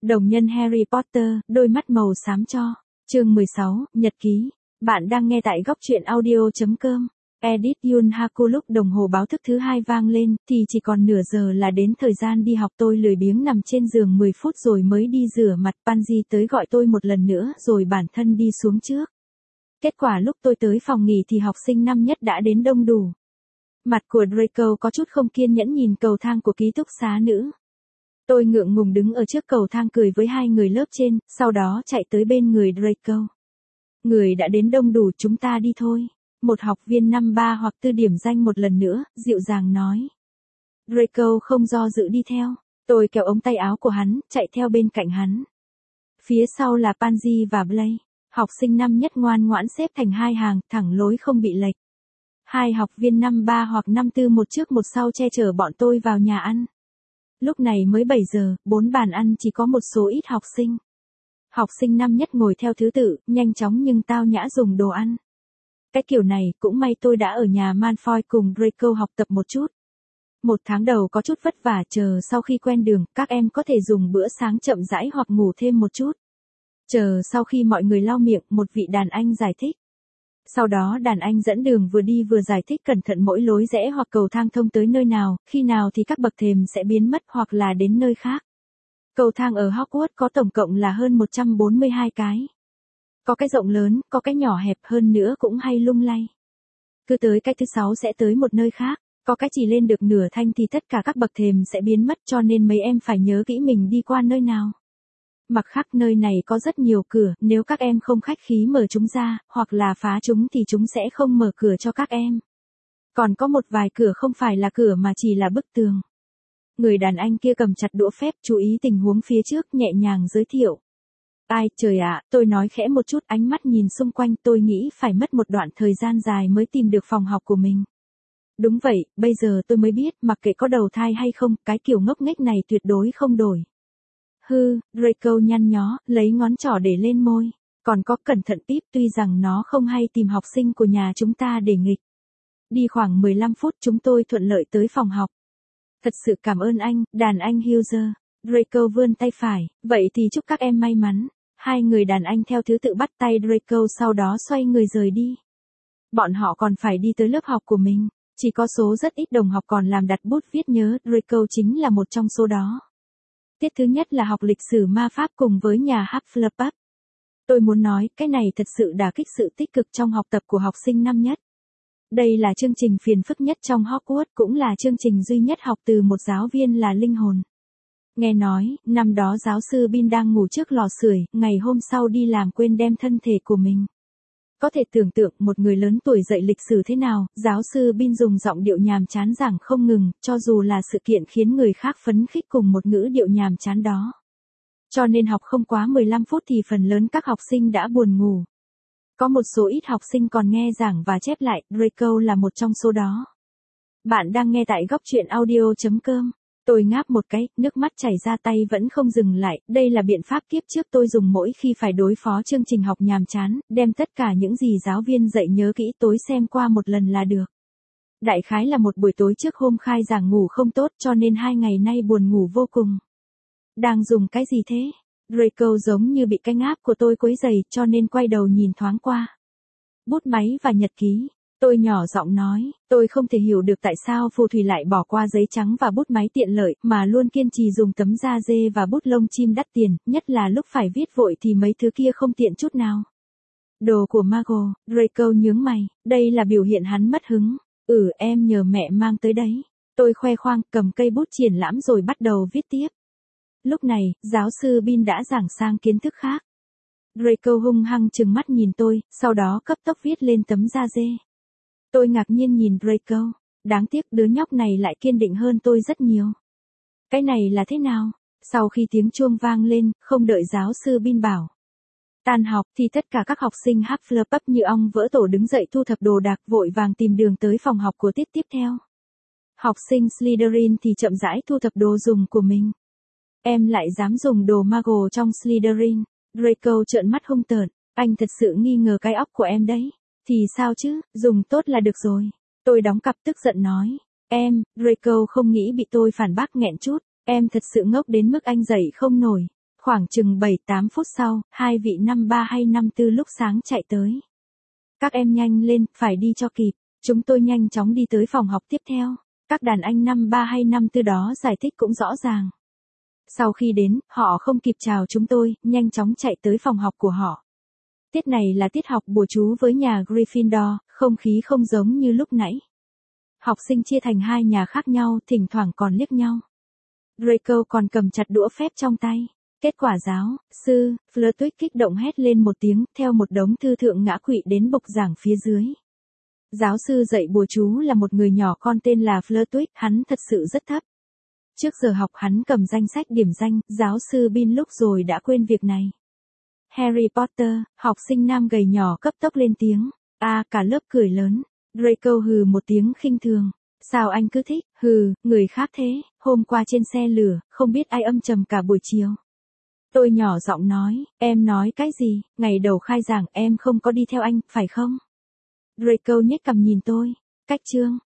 Đồng nhân Harry Potter, đôi mắt màu xám cho. Chương 16, Nhật ký. Bạn đang nghe tại góc truyện audio.com. Edit Yun Haku. Lúc đồng hồ báo thức thứ 2 vang lên, thì chỉ còn nửa giờ là đến thời gian đi học. Tôi lười biếng nằm trên giường 10 phút rồi mới đi rửa mặt. Pansy tới gọi tôi một lần nữa rồi bản thân đi xuống trước. Kết quả lúc tôi tới phòng nghỉ thì học sinh năm nhất đã đến đông đủ. Mặt của Draco có chút không kiên nhẫn nhìn cầu thang của ký túc xá nữ. Tôi ngượng ngùng đứng ở trước cầu thang cười với hai người lớp trên, sau đó chạy tới bên người Draco. Người đã đến đông đủ, chúng ta đi thôi. Một học viên năm 3 hoặc 4 điểm danh một lần nữa, dịu dàng nói. Draco không do dự đi theo. Tôi kéo ống tay áo của hắn, chạy theo bên cạnh hắn. Phía sau là Pansy và Blake. Học sinh năm nhất ngoan ngoãn xếp thành hai hàng, thẳng lối không bị lệch. Hai học viên năm 3 hoặc năm 4 một trước một sau che chở bọn tôi vào nhà ăn. Lúc này mới 7 giờ, 4 bàn ăn chỉ có một số ít học sinh. Học sinh năm nhất ngồi theo thứ tự, nhanh chóng nhưng tao nhã dùng đồ ăn. Cái kiểu này, cũng may tôi đã ở nhà Malfoy cùng Draco học tập một chút. Một tháng đầu có chút vất vả, chờ sau khi quen đường, các em có thể dùng bữa sáng chậm rãi hoặc ngủ thêm một chút. Chờ sau khi mọi người lau miệng, một vị đàn anh giải thích. Sau đó đàn anh dẫn đường vừa đi vừa giải thích cẩn thận mỗi lối rẽ hoặc cầu thang thông tới nơi nào, khi nào thì các bậc thềm sẽ biến mất hoặc là đến nơi khác. Cầu thang ở Hogwarts có tổng cộng là hơn 142 cái. Có cái rộng lớn, có cái nhỏ hẹp, hơn nữa cũng hay lung lay. Cứ tới cái thứ 6 sẽ tới một nơi khác, có cái chỉ lên được nửa thanh thì tất cả các bậc thềm sẽ biến mất, cho nên mấy em phải nhớ kỹ mình đi qua nơi nào. Mặt khác nơi này có rất nhiều cửa, nếu các em không khách khí mở chúng ra, hoặc là phá chúng thì chúng sẽ không mở cửa cho các em. Còn có một vài cửa không phải là cửa mà chỉ là bức tường. Người đàn anh kia cầm chặt đũa phép, chú ý tình huống phía trước, nhẹ nhàng giới thiệu. Ai trời ạ, tôi nói khẽ một chút, ánh mắt nhìn xung quanh, tôi nghĩ phải mất một đoạn thời gian dài mới tìm được phòng học của mình. Đúng vậy, bây giờ tôi mới biết, mặc kệ có đầu thai hay không, cái kiểu ngốc nghếch này tuyệt đối không đổi. Hư, Draco nhăn nhó, lấy ngón trỏ để lên môi. Còn có cẩn thận Pip, tuy rằng nó không hay tìm học sinh của nhà chúng ta để nghịch. Đi khoảng 15 phút chúng tôi thuận lợi tới phòng học. Thật sự cảm ơn anh, đàn anh Hughes. Draco vươn tay phải, vậy thì chúc các em may mắn. Hai người đàn anh theo thứ tự bắt tay Draco sau đó xoay người rời đi. Bọn họ còn phải đi tới lớp học của mình. Chỉ có số rất ít đồng học còn làm đặt bút viết nhớ, Draco chính là một trong số đó. Tiết thứ nhất là học lịch sử ma pháp cùng với nhà Hufflepuff. Tôi muốn nói, cái này thật sự đả kích sự tích cực trong học tập của học sinh năm nhất. Đây là chương trình phiền phức nhất trong Hogwarts, cũng là chương trình duy nhất học từ một giáo viên là linh hồn. Nghe nói, năm đó giáo sư Bin đang ngủ trước lò sưởi, ngày hôm sau đi làm quên đem thân thể của mình. Có thể tưởng tượng một người lớn tuổi dạy lịch sử thế nào, giáo sư Bin dùng giọng điệu nhàm chán giảng không ngừng, cho dù là sự kiện khiến người khác phấn khích cùng một ngữ điệu nhàm chán đó. Cho nên học không quá 15 phút thì phần lớn các học sinh đã buồn ngủ. Có một số ít học sinh còn nghe giảng và chép lại, Draco là một trong số đó. Bạn đang nghe tại góc truyện audio.com. Tôi ngáp một cái, nước mắt chảy ra, tay vẫn không dừng lại, đây là biện pháp kiếp trước tôi dùng mỗi khi phải đối phó chương trình học nhàm chán, đem tất cả những gì giáo viên dạy nhớ kỹ tối xem qua một lần là được. Đại khái là một buổi tối trước hôm khai giảng ngủ không tốt cho nên 2 ngày nay buồn ngủ vô cùng. Đang dùng cái gì thế? Draco giống như bị cái ngáp của tôi quấy rầy cho nên quay đầu nhìn thoáng qua. Bút máy và nhật ký. Tôi nhỏ giọng nói, tôi không thể hiểu được tại sao phù thủy lại bỏ qua giấy trắng và bút máy tiện lợi, mà luôn kiên trì dùng tấm da dê và bút lông chim đắt tiền, nhất là lúc phải viết vội thì mấy thứ kia không tiện chút nào. Đồ của Mago, Draco nhướng mày, đây là biểu hiện hắn mất hứng. Em nhờ mẹ mang tới đấy. Tôi khoe khoang, cầm cây bút triển lãm rồi bắt đầu viết tiếp. Lúc này, giáo sư Bin đã giảng sang kiến thức khác. Draco hung hăng trừng mắt nhìn tôi, sau đó cấp tốc viết lên tấm da dê. Tôi ngạc nhiên nhìn Draco, đáng tiếc đứa nhóc này lại kiên định hơn tôi rất nhiều. Cái này là thế nào? Sau khi tiếng chuông vang lên, không đợi giáo sư Bin bảo. Tan học thì tất cả các học sinh Hufflepuff như ong vỡ tổ đứng dậy thu thập đồ đạc vội vàng tìm đường tới phòng học của tiết tiếp theo. Học sinh Slytherin thì chậm rãi thu thập đồ dùng của mình. Em lại dám dùng đồ Mago trong Slytherin. Draco trợn mắt hung tợn, anh thật sự nghi ngờ cái óc của em đấy. Thì sao chứ, dùng tốt là được rồi. Tôi đóng cặp tức giận nói. Draco không nghĩ bị tôi phản bác nghẹn chút. Em thật sự ngốc đến mức anh dậy không nổi. Khoảng chừng 7-8 phút sau, hai vị năm 3 hay năm 4 lúc sáng chạy tới. Các em nhanh lên, phải đi cho kịp. Chúng tôi nhanh chóng đi tới phòng học tiếp theo. Các đàn anh năm 3 hay năm 4 đó giải thích cũng rõ ràng. Sau khi đến, họ không kịp chào chúng tôi, nhanh chóng chạy tới phòng học của họ. Tiết này là tiết học bùa chú với nhà Gryffindor, không khí không giống như lúc nãy. Học sinh chia thành hai nhà khác nhau, thỉnh thoảng còn liếc nhau. Draco còn cầm chặt đũa phép trong tay. Kết quả giáo sư Flitwick kích động hét lên một tiếng, theo một đống thư thượng ngã quỵ đến bục giảng phía dưới. Giáo sư dạy bùa chú là một người nhỏ con tên là Flitwick, hắn thật sự rất thấp. Trước giờ học hắn cầm danh sách điểm danh, giáo sư Bin lúc rồi đã quên việc này. Harry Potter, học sinh nam gầy nhỏ cấp tốc lên tiếng. Cả lớp cười lớn. Draco hừ một tiếng khinh thường. Sao anh cứ thích, người khác thế, hôm qua trên xe lửa, không biết ai âm trầm cả buổi chiều. Tôi nhỏ giọng nói, em nói cái gì, ngày đầu khai giảng em không có đi theo anh, phải không? Draco nhếch cằm nhìn tôi. Cách chương,